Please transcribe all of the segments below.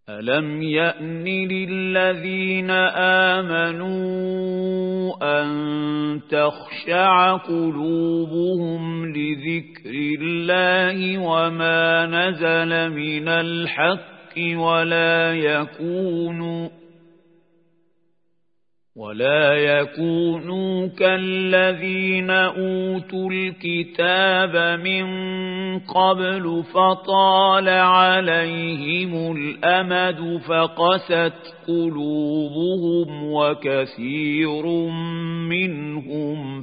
ألم يأن للذين آمنوا أن تخشع قلوبهم لذكر الله وما نزل من الحق ولا يكونوا كالذين أوتوا الكتاب من قبل فطال عليهم الأمد فقست قلوبهم وكثير منهم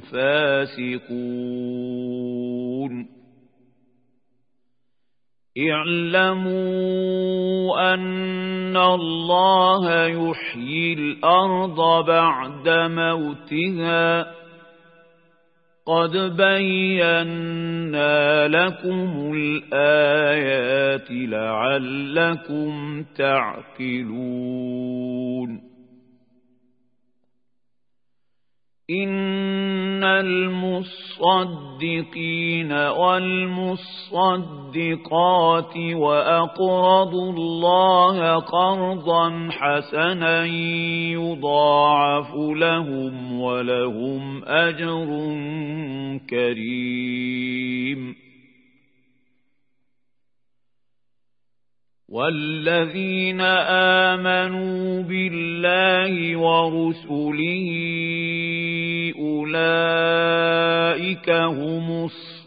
فاسقون اعلموا أن الله يحيي الأرض بعد موتها قد بينا لكم الآيات لعلكم تعقلون إن المصدقين والمصدقات وأقرضوا الله قرضا حسنا يضاعف لهم ولهم أجر كريم والذين آمنوا بالله ورسله أولئك هم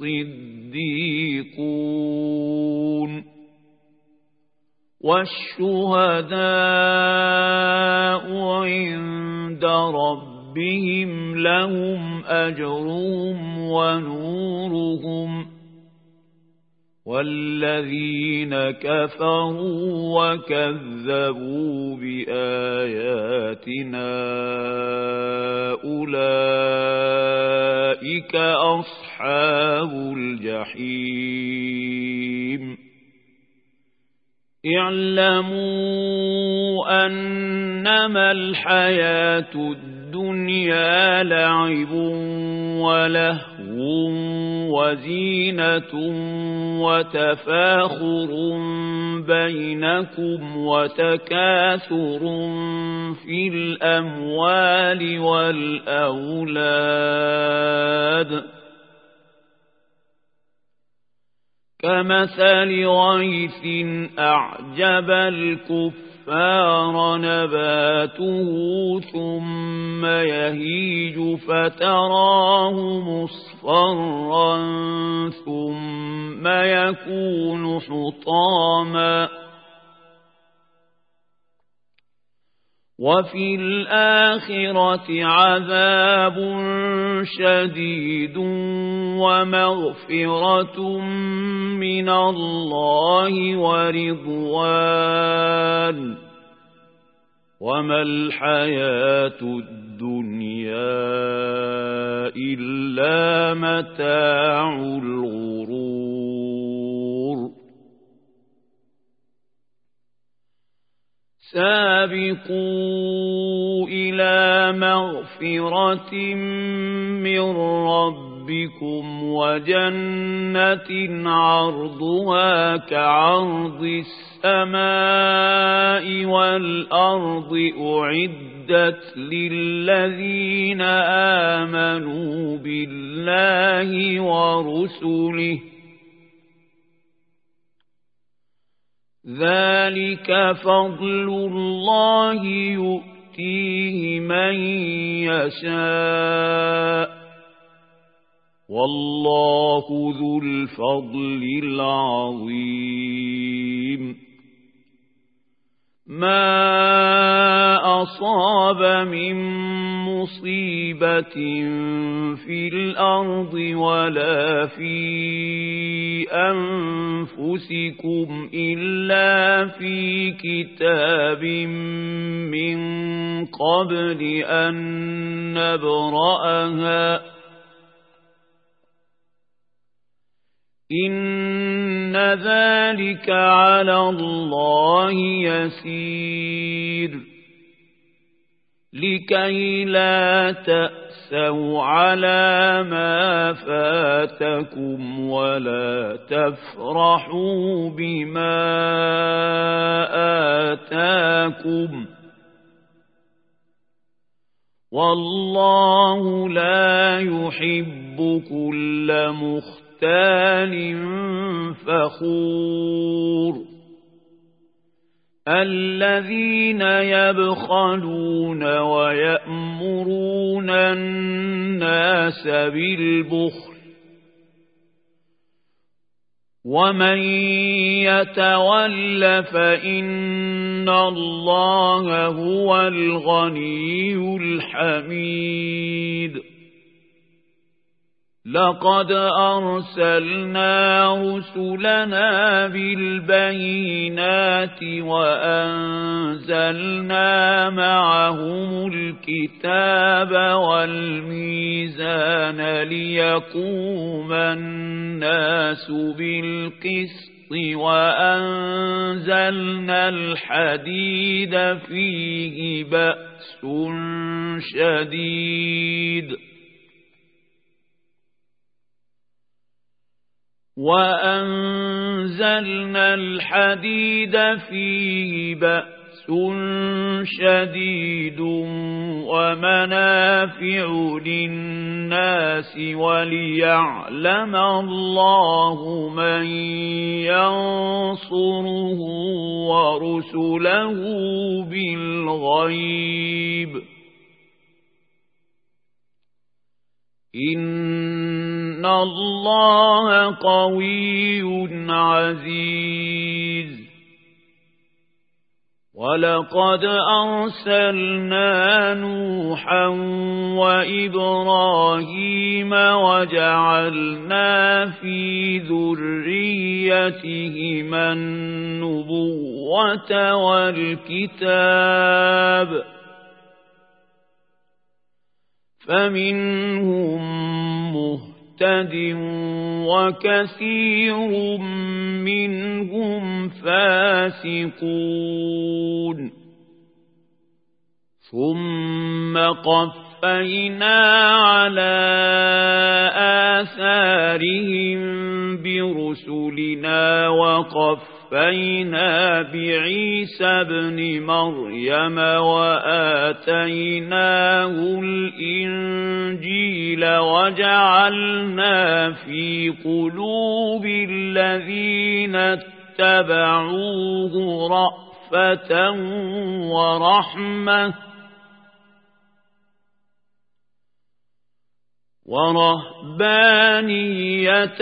الصديقون والشهداء عند ربهم لهم أجرهم ونورهم والذين كفروا وكذبوا بآياتنا أولئك أصحاب الجحيم اعلموا أنما الحياة الدنيا لعب ولهو وزينة وتفاخر بينكم وتكاثر في الأموال والأولاد كمثل غيث أعجب الكفار نباته ثم يهيج فتراه مصفرا ثم يكون حطاما وفي الآخرة عذاب شديد ومغفرة من الله ورضوان وما الحياة الدنيا إلا متاع الغرور سابقوا إلى مغفرة من ربكم وجنة عرضها كعرض السماء والأرض أعدت للذين آمنوا بالله ورسله ذلك فضل الله يؤتيه من يشاء والله ذو الفضل العظيم ما أصاب من مصيبة في الأرض ولا في أنفسكم إلا في كتاب من قبل أن نبرأها إن ذلك على الله يسير لكي لا تأسوا على ما فاتكم ولا تفرحوا بما لكم والله لا يحب كل مختال فخور الذين يبخلون ويأمرون الناس بالبخل ومن يتول فإن الله هو الغني الحميد لقد أرسلنا رسلنا بالبينات وأنزلنا معهم الكتاب والميزان ليقوم الناس بالقسط وأنزلنا الحديد فيه بأس شديد ومنافع للناس وليعلم الله من ينصره ورسله بالغيب إن الله قوي عزيز ولقد أرسلنا نوحا وإبراهيم وجعلنا في ذريتهما النبوة والكتاب فمنهم مهتد وكثير منهم فاسقون ثم قفينا على آثارهم برسلنا وقفينا بعيسى ابن مريم وآتيناه الإنجيل وجعلنا في قلوب الذين اتبعوه رأفة ورهبانية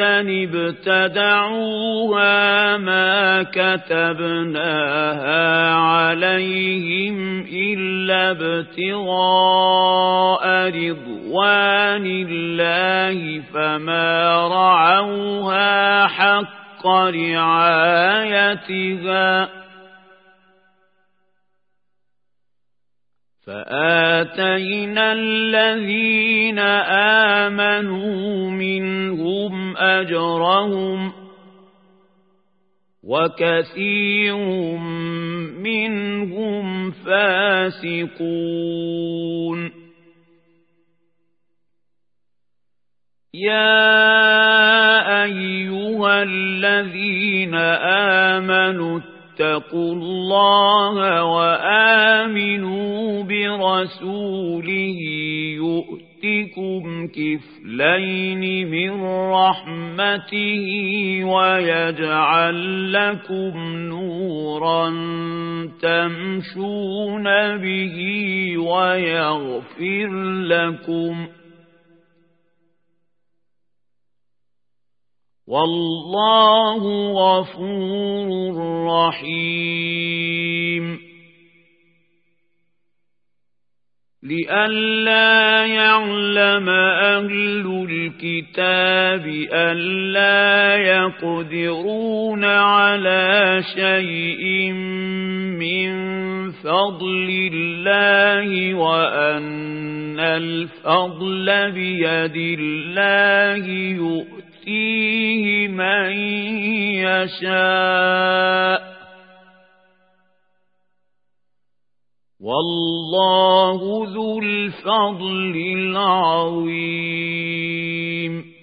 ابتدعوها ما كتبناها عليهم إلا ابتغاء رضوان الله فما رعوها حق رعايتها فآتينا الذين آمنوا منهم أجرهم وكثير منهم فاسقون يا أيها الذين آمنوا اتقوا الله وآمنوا برسوله يؤتكم كفلين من رحمته ويجعل لكم نورا تمشون به ويغفر لكم والله غفور رحيم لئلا يعلم أهل الكتاب ألا يقدرون على شيء من فضل الله وأن الفضل بيد الله يؤتيه من يشاء والله ذو الفضل العظيم